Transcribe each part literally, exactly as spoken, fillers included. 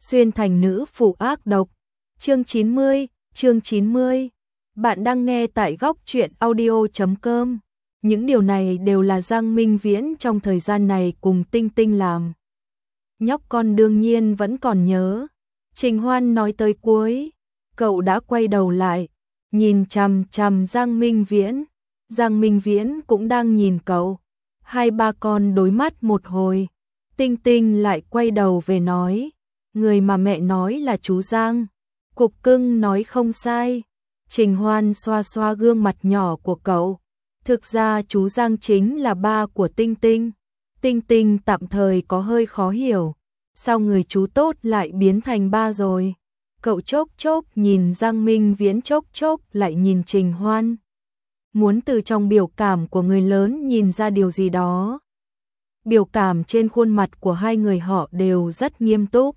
xuyên thành nữ phụ ác độc. Chương chín mươi, chương chín mươi. Bạn đang nghe tại góc truyện audio chấm com. Những điều này đều là Giang Minh Viễn trong thời gian này cùng Tinh Tinh làm. Nhóc con đương nhiên vẫn còn nhớ. Trình Hoan nói tới cuối, cậu đã quay đầu lại, nhìn chằm chằm Giang Minh Viễn. Giang Minh Viễn cũng đang nhìn cậu. Hai ba con đối mắt một hồi. Tinh Tinh lại quay đầu về nói, người mà mẹ nói là chú Giang. Cục Cưng nói không sai. Trình Hoan xoa xoa gương mặt nhỏ của cậu. Thực ra chú Giang chính là ba của Tinh Tinh. Tinh Tinh tạm thời có hơi khó hiểu. Sao người chú tốt lại biến thành ba rồi? Cậu chốc chốc nhìn Giang Minh Viễn, chốc chốc lại nhìn Trình Hoan. Muốn từ trong biểu cảm của người lớn nhìn ra điều gì đó. Biểu cảm trên khuôn mặt của hai người họ đều rất nghiêm túc.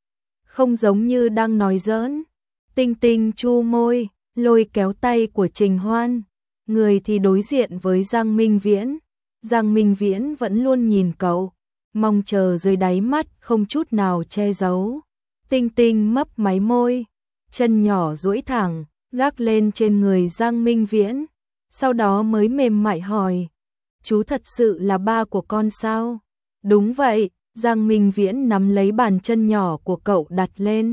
Không giống như đang nói giỡn. Tinh Tinh chu môi, lôi kéo tay của Trình Hoan. Người thì đối diện với Giang Minh Viễn. Giang Minh Viễn vẫn luôn nhìn cậu, mong chờ dưới đáy mắt không chút nào che giấu. Tinh Tinh mấp máy môi, chân nhỏ duỗi thẳng, gác lên trên người Giang Minh Viễn. Sau đó mới mềm mại hỏi, chú thật sự là ba của con sao? Đúng vậy. Giang Minh Viễn nắm lấy bàn chân nhỏ của cậu đặt lên.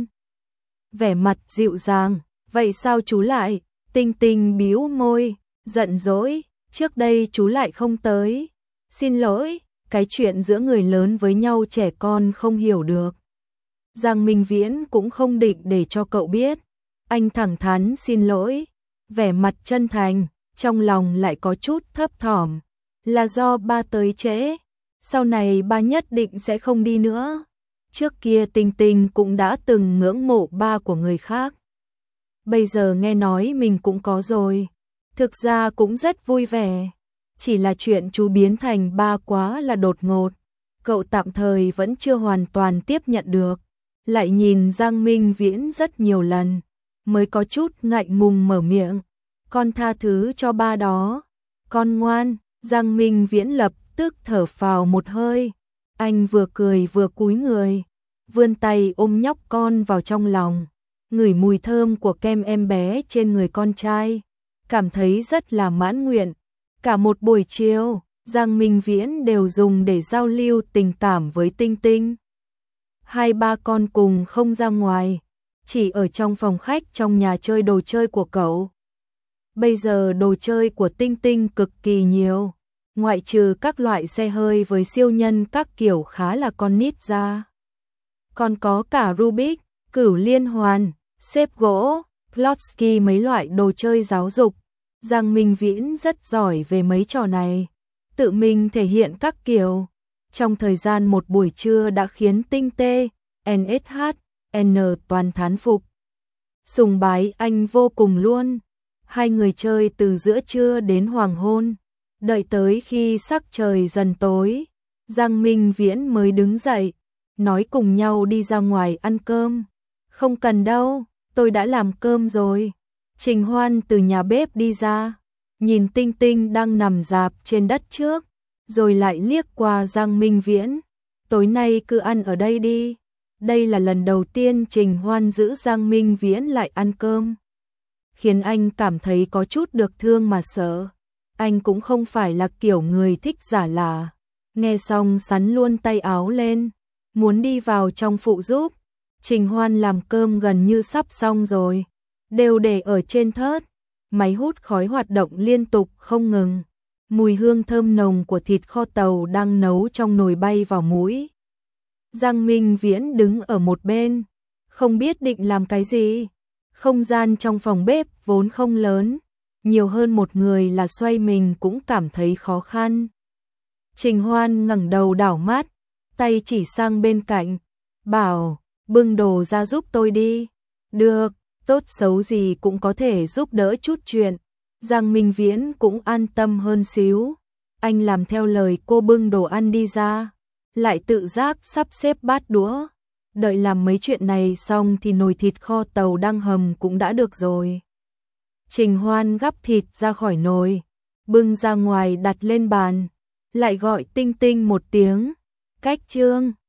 Vẻ mặt dịu dàng, vậy sao chú lại? Tinh Tinh bĩu môi, giận dỗi, trước đây chú lại không tới. Xin lỗi, cái chuyện giữa người lớn với nhau trẻ con không hiểu được. Giang Minh Viễn cũng không định để cho cậu biết. Anh thẳng thắn xin lỗi, vẻ mặt chân thành, trong lòng lại có chút thấp thỏm. Là do ba tới trễ. Sau này ba nhất định sẽ không đi nữa. Trước kia Tinh Tinh cũng đã từng ngưỡng mộ ba của người khác. Bây giờ nghe nói mình cũng có rồi. Thực ra cũng rất vui vẻ. Chỉ là chuyện chú biến thành ba quá là đột ngột. Cậu tạm thời vẫn chưa hoàn toàn tiếp nhận được. Lại nhìn Giang Minh Viễn rất nhiều lần. Mới có chút ngại ngùng mở miệng. Con tha thứ cho ba đó. Con ngoan. Giang Minh Viễn lập tức thở phào một hơi. Anh vừa cười vừa cúi người, vươn tay ôm nhóc con vào trong lòng, ngửi mùi thơm của kem em bé trên người con trai, cảm thấy rất là mãn nguyện. Cả một buổi chiều, Giang Minh Viễn đều dùng để giao lưu tình cảm với Tinh Tinh. Hai ba con cùng không ra ngoài, chỉ ở trong phòng khách trong nhà chơi đồ chơi của cậu. Bây giờ đồ chơi của Tinh Tinh cực kỳ nhiều. Ngoại trừ các loại xe hơi với siêu nhân các kiểu khá là con nít ra. Còn có cả Rubik, cửu liên hoàn, xếp gỗ, Klotsky mấy loại đồ chơi giáo dục. Giang Minh Viễn rất giỏi về mấy trò này. Tự mình thể hiện các kiểu. Trong thời gian một buổi trưa đã khiến Tinh Tê, en ét hát, en toàn thán phục. Sùng bái anh vô cùng luôn. Hai người chơi từ giữa trưa đến hoàng hôn. Đợi tới khi sắc trời dần tối, Giang Minh Viễn mới đứng dậy, nói cùng nhau đi ra ngoài ăn cơm. Không cần đâu, tôi đã làm cơm rồi. Trình Hoan từ nhà bếp đi ra, nhìn Tinh Tinh đang nằm rạp trên đất trước, rồi lại liếc qua Giang Minh Viễn. Tối nay cứ ăn ở đây đi. Đây là lần đầu tiên Trình Hoan giữ Giang Minh Viễn lại ăn cơm, khiến anh cảm thấy có chút được thương mà sợ. Anh cũng không phải là kiểu người thích giả lả. Nghe xong sắn luôn tay áo lên, muốn đi vào trong phụ giúp. Trình Hoan làm cơm gần như sắp xong rồi, đều để ở trên thớt. Máy hút khói hoạt động liên tục không ngừng. Mùi hương thơm nồng của thịt kho tàu đang nấu trong nồi bay vào mũi. Giang Minh Viễn đứng ở một bên, không biết định làm cái gì. Không gian trong phòng bếp vốn không lớn, nhiều hơn một người là xoay mình cũng cảm thấy khó khăn. Trình Hoan ngẩng đầu đảo mắt, tay chỉ sang bên cạnh, bảo, bưng đồ ra giúp tôi đi. Được, tốt xấu gì cũng có thể giúp đỡ chút chuyện. Giang Minh Viễn cũng an tâm hơn xíu. Anh làm theo lời cô bưng đồ ăn đi ra, lại tự giác sắp xếp bát đũa. Đợi làm mấy chuyện này xong thì nồi thịt kho tàu đang hầm cũng đã được rồi. Trình Hoan gắp thịt ra khỏi nồi, bưng ra ngoài đặt lên bàn, lại gọi Tinh Tinh một tiếng. Cách Trương,